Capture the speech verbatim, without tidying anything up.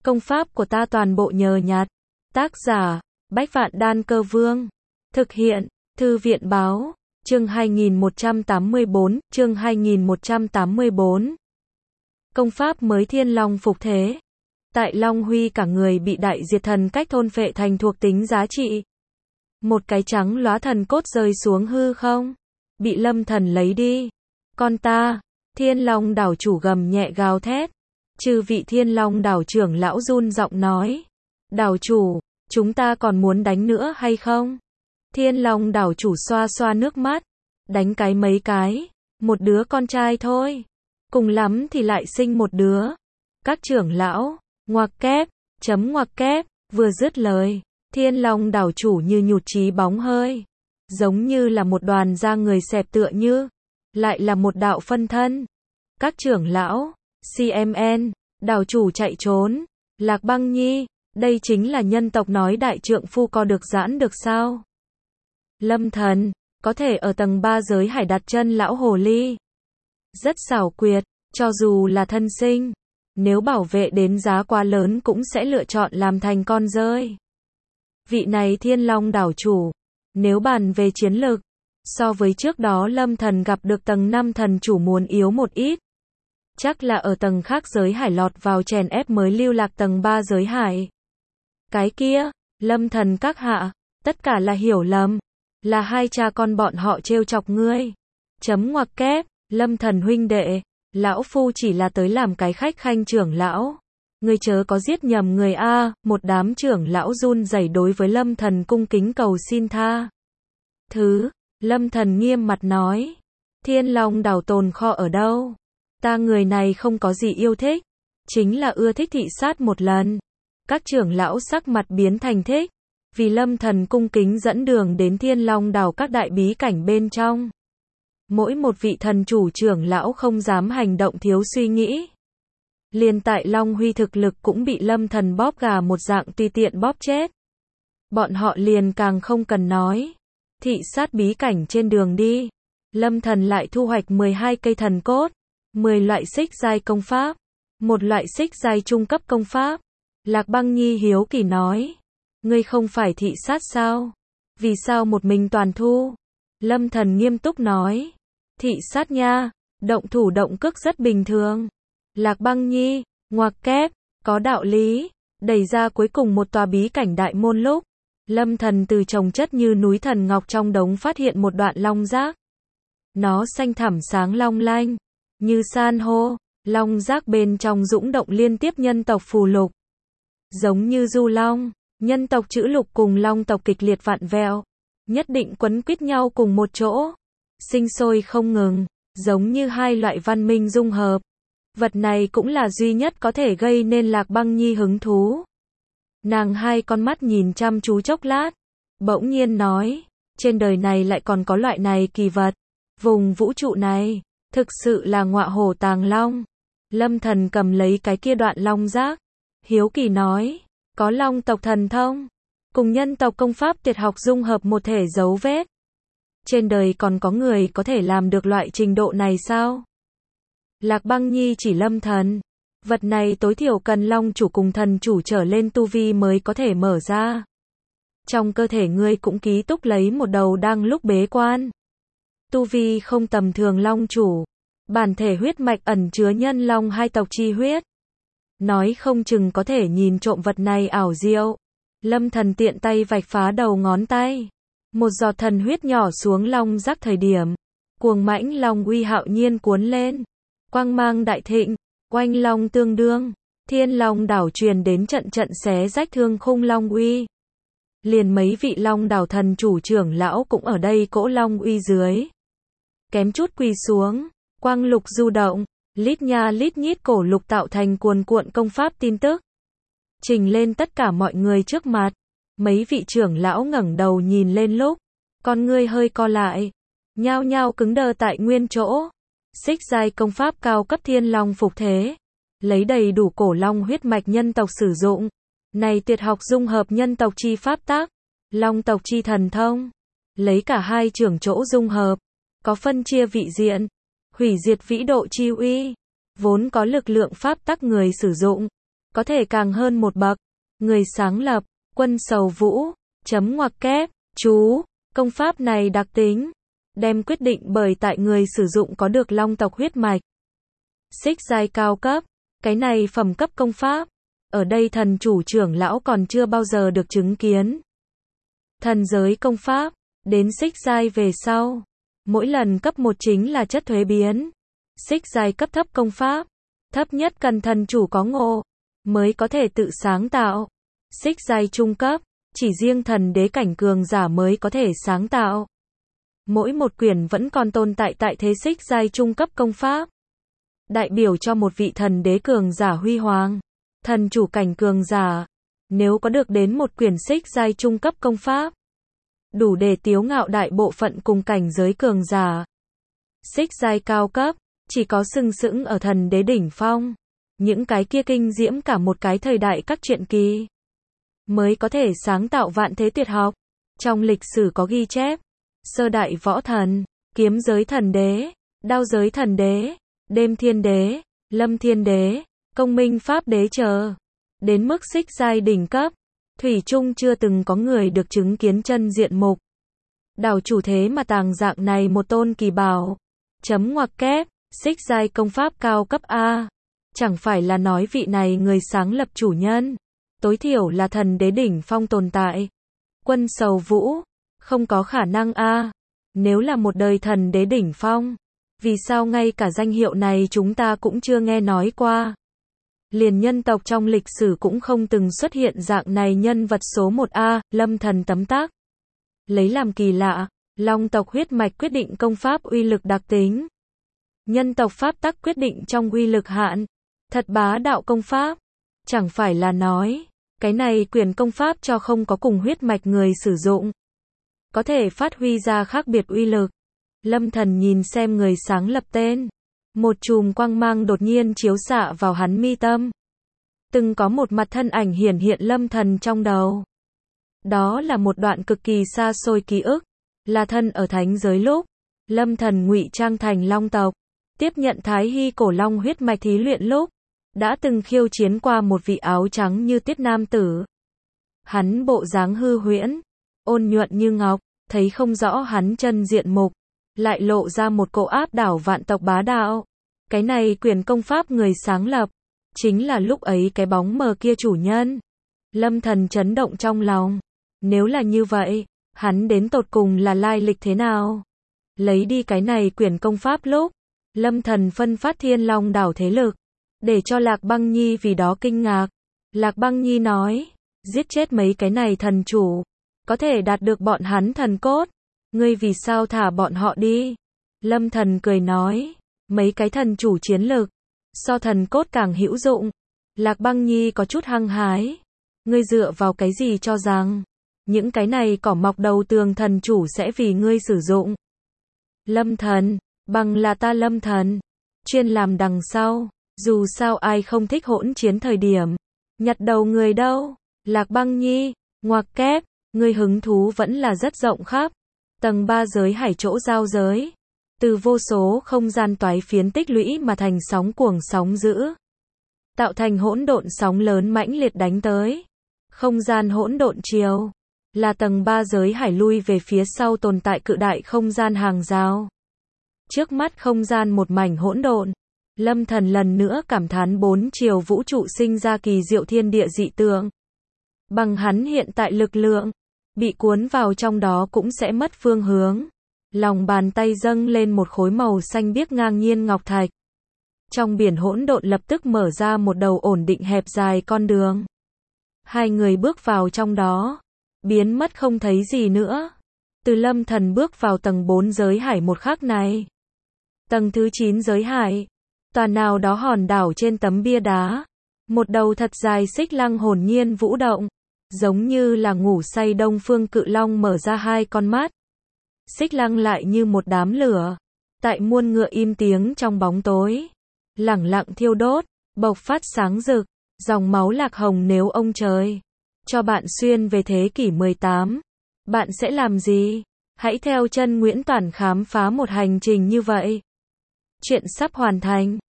Công pháp của ta toàn bộ nhờ nhặt. Tác giả, Bách Vạn Đan Cơ Vương. Thực hiện, Thư viện Báo. Chương hai nghìn một trăm tám mươi bốn, chương hai nghìn một trăm tám mươi bốn. Công pháp mới Thiên Long Phục Thế. Tại Long Huy cả người bị đại diệt thần cách thôn phệ thành thuộc tính giá trị. Một cái trắng lóa thần cốt rơi xuống hư không. Bị Lâm Thần lấy đi. Con ta, Thiên Long đảo chủ gầm nhẹ gào thét. Chư vị Thiên Long đảo trưởng lão run giọng nói. Đảo chủ, chúng ta còn muốn đánh nữa hay không? Thiên Long đảo chủ xoa xoa nước mắt. Đánh cái mấy cái, một đứa con trai thôi. Cùng lắm thì lại sinh một đứa. Các trưởng lão, ngoặc kép, chấm ngoặc kép, vừa dứt lời. Thiên Long đảo chủ như nhụt chí bóng hơi. Giống như là một đoàn da người xẹp tựa như. Lại là một đạo phân thân. Các trưởng lão, xê em en, đảo chủ chạy trốn. Lạc Băng Nhi, đây chính là nhân tộc nói đại trượng phu co được giãn được sao? Lâm Thần, có thể ở tầng ba giới hải đặt chân lão hồ ly. Rất xảo quyệt, cho dù là thân sinh. Nếu bảo vệ đến giá quá lớn cũng sẽ lựa chọn làm thành con rơi. Vị này Thiên Long đảo chủ. Nếu bàn về chiến lực, so với trước đó Lâm Thần gặp được tầng năm thần chủ muốn yếu một ít. Chắc là ở tầng khác giới hải lọt vào chèn ép mới lưu lạc tầng ba giới hải. Cái kia, Lâm Thần các hạ, tất cả là hiểu lầm. Là hai cha con bọn họ trêu chọc ngươi. Chấm ngoặc kép, Lâm Thần huynh đệ, lão phu chỉ là tới làm cái khách khanh trưởng lão. Ngươi chớ có giết nhầm người a. Một đám trưởng lão run rẩy đối với Lâm Thần cung kính cầu xin tha thứ. Lâm Thần nghiêm mặt nói. Thiên Long đảo tồn kho ở đâu? Ta người này không có gì yêu thích. Chính là ưa thích thị sát một lần. Các trưởng lão sắc mặt biến thành thích. Vì Lâm Thần cung kính dẫn đường đến Thiên Long đảo các đại bí cảnh bên trong. Mỗi một vị thần chủ trưởng lão không dám hành động thiếu suy nghĩ. Liền tại Long Huy thực lực cũng bị Lâm Thần bóp gà một dạng tùy tiện bóp chết. Bọn họ liền càng không cần nói. Thị sát bí cảnh trên đường đi. Lâm Thần lại thu hoạch mười hai cây thần cốt. mười loại xích giai công pháp. Một loại xích giai trung cấp công pháp. Lạc Băng Nhi hiếu kỳ nói. Ngươi không phải thị sát sao? Vì sao một mình toàn thu? Lâm Thần nghiêm túc nói. Thị sát nha, động thủ động cước rất bình thường. Lạc Băng Nhi, ngoặc kép, có đạo lý. Đẩy ra cuối cùng một tòa bí cảnh đại môn lúc. Lâm Thần từ chồng chất như núi thần ngọc trong đống phát hiện một đoạn long giác. Nó xanh thẳm sáng long lanh. Như san hô, long giác bên trong dũng động liên tiếp nhân tộc phù lục. Giống như du long. Nhân tộc chữ lục cùng long tộc kịch liệt vặn vẹo, nhất định quấn quýt nhau cùng một chỗ, sinh sôi không ngừng, giống như hai loại văn minh dung hợp. Vật này cũng là duy nhất có thể gây nên Lạc Băng Nhi hứng thú. Nàng hai con mắt nhìn chăm chú chốc lát, bỗng nhiên nói, trên đời này lại còn có loại này kỳ vật. Vùng vũ trụ này, thực sự là ngọa hổ tàng long. Lâm Thần cầm lấy cái kia đoạn long giác, hiếu kỳ nói. Có long tộc thần thông, cùng nhân tộc công pháp tuyệt học dung hợp một thể dấu vết. Trên đời còn có người có thể làm được loại trình độ này sao? Lạc Băng Nhi chỉ Lâm Thần. Vật này tối thiểu cần long chủ cùng thần chủ trở lên tu vi mới có thể mở ra. Trong cơ thể ngươi cũng ký túc lấy một đầu đang lúc bế quan. Tu vi không tầm thường long chủ. Bản thể huyết mạch ẩn chứa nhân long hai tộc chi huyết. Nói không chừng có thể nhìn trộm vật này ảo diệu. Lâm Thần tiện tay vạch phá đầu ngón tay. Một giọt thần huyết nhỏ xuống long giác thời điểm. Cuồng mãnh long uy hạo nhiên cuốn lên. Quang mang đại thịnh, oanh long tương đương. Thiên Long đảo truyền đến trận trận xé rách thương khung long uy. Liền mấy vị long đảo thần chủ trưởng lão cũng ở đây cỗ long uy dưới. Kém chút quỳ xuống, quang lục du động. Lít nha lít nhít cổ lục tạo thành cuồn cuộn công pháp tin tức. Trình lên tất cả mọi người trước mặt. Mấy vị trưởng lão ngẩng đầu nhìn lên lúc. Con ngươi hơi co lại. Nhao nhao cứng đờ tại nguyên chỗ. Xích giai công pháp cao cấp Thiên Long Phục Thế. Lấy đầy đủ cổ long huyết mạch nhân tộc sử dụng. Này tuyệt học dung hợp nhân tộc chi pháp tác. Long tộc chi thần thông. Lấy cả hai trưởng chỗ dung hợp. Có phân chia vị diện. Hủy diệt vĩ độ chi uy, vốn có lực lượng pháp tắc người sử dụng, có thể càng hơn một bậc. Người sáng lập, Quân Sầu Vũ, chấm ngoặc kép, chú, công pháp này đặc tính, đem quyết định bởi tại người sử dụng có được long tộc huyết mạch. Xích giai cao cấp, cái này phẩm cấp công pháp, ở đây thần chủ trưởng lão còn chưa bao giờ được chứng kiến. Thần giới công pháp, đến xích giai về sau, mỗi lần cấp một chính là chất thuế biến. Xích giai cấp thấp công pháp, thấp nhất cần thần chủ có ngộ, mới có thể tự sáng tạo. Xích giai trung cấp, chỉ riêng thần đế cảnh cường giả mới có thể sáng tạo. Mỗi một quyển vẫn còn tồn tại tại thế xích giai trung cấp công pháp, đại biểu cho một vị thần đế cường giả huy hoàng. Thần chủ cảnh cường giả, nếu có được đến một quyển xích giai trung cấp công pháp, đủ để tiếu ngạo đại bộ phận cùng cảnh giới cường giả. Xích giai cao cấp, chỉ có sừng sững ở thần đế đỉnh phong, những cái kia kinh diễm cả một cái thời đại các truyện kỳ, mới có thể sáng tạo vạn thế tuyệt học. Trong lịch sử có ghi chép, sơ đại võ thần, kiếm giới thần đế, đao giới thần đế, đêm thiên đế, lâm thiên đế, công minh pháp đế chờ. Đến mức xích giai đỉnh cấp, thủy chung chưa từng có người được chứng kiến chân diện mục. Đảo chủ thế mà tàng dạng này một tôn kỳ bảo. Chấm ngoặc kép, xích giai công pháp cao cấp A. Chẳng phải là nói vị này người sáng lập chủ nhân, tối thiểu là thần đế đỉnh phong tồn tại. Quân Sầu Vũ, không có khả năng A. Nếu là một đời thần đế đỉnh phong, vì sao ngay cả danh hiệu này chúng ta cũng chưa nghe nói qua? Liền nhân tộc trong lịch sử cũng không từng xuất hiện dạng này nhân vật số một A, lâm thần tấm tắc. Lấy làm kỳ lạ, long tộc huyết mạch quyết định công pháp uy lực đặc tính. Nhân tộc pháp tắc quyết định trong uy lực hạn. Thật bá đạo công pháp. Chẳng phải là nói, cái này quyền công pháp cho không có cùng huyết mạch người sử dụng, có thể phát huy ra khác biệt uy lực. Lâm thần nhìn xem người sáng lập tên. Một chùm quang mang đột nhiên chiếu xạ vào hắn mi tâm. Từng có một mặt thân ảnh hiển hiện lâm thần trong đầu. Đó là một đoạn cực kỳ xa xôi ký ức. Là thân ở thánh giới lúc, lâm thần ngụy trang thành long tộc, tiếp nhận Thái Hy cổ long huyết mạch thí luyện lúc, đã từng khiêu chiến qua một vị áo trắng như tuyết nam tử. Hắn bộ dáng hư huyễn, ôn nhuận như ngọc, thấy không rõ hắn chân diện mục, lại lộ ra một cỗ áp đảo vạn tộc bá đạo. Cái này quyền công pháp người sáng lập, chính là lúc ấy cái bóng mờ kia chủ nhân. Lâm thần chấn động trong lòng. Nếu là như vậy, hắn đến tột cùng là lai lịch thế nào? Lấy đi cái này quyền công pháp lúc, lâm thần phân phát Thiên Long đảo thế lực, để cho Lạc Băng Nhi vì đó kinh ngạc. Lạc Băng Nhi nói, giết chết mấy cái này thần chủ, có thể đạt được bọn hắn thần cốt. Ngươi vì sao thả bọn họ đi? Lâm thần cười nói, mấy cái thần chủ chiến lực, so thần cốt càng hữu dụng. Lạc Băng Nhi có chút hăng hái. Ngươi dựa vào cái gì cho rằng những cái này cỏ mọc đầu tường thần chủ sẽ vì ngươi sử dụng? Lâm thần, bằng là ta lâm thần, chuyên làm đằng sau, dù sao ai không thích hỗn chiến thời điểm, nhặt đầu người đâu. Lạc Băng Nhi, ngoặc kép, ngươi hứng thú vẫn là rất rộng khắp. Tầng ba giới hải chỗ giao giới, từ vô số không gian toái phiến tích lũy mà thành sóng cuồng sóng dữ, tạo thành hỗn độn sóng lớn mãnh liệt đánh tới. Không gian hỗn độn triều, là tầng ba giới hải lui về phía sau tồn tại cự đại không gian hàng rào. Trước mắt không gian một mảnh hỗn độn, lâm thần lần nữa cảm thán bốn chiều vũ trụ sinh ra kỳ diệu thiên địa dị tượng. Bằng hắn hiện tại lực lượng, bị cuốn vào trong đó cũng sẽ mất phương hướng. Lòng bàn tay dâng lên một khối màu xanh biếc ngang nhiên ngọc thạch. Trong biển hỗn độn lập tức mở ra một đầu ổn định hẹp dài con đường. Hai người bước vào trong đó, biến mất không thấy gì nữa. Từ lâm thần bước vào tầng bốn giới hải một khắc này. Tầng thứ chín giới hải, tòa nào đó hòn đảo trên tấm bia đá. Một đầu thật dài xích lăng hồn nhiên vũ động, giống như là ngủ say đông phương cự long mở ra hai con mắt. Xích lăng lại như một đám lửa, tại muôn ngựa im tiếng trong bóng tối, lẳng lặng thiêu đốt, bộc phát sáng rực, dòng máu lạc hồng. Nếu ông trời cho bạn xuyên về thế kỷ mười tám, bạn sẽ làm gì? Hãy theo chân Nguyễn Toản khám phá một hành trình như vậy. Chuyện sắp hoàn thành.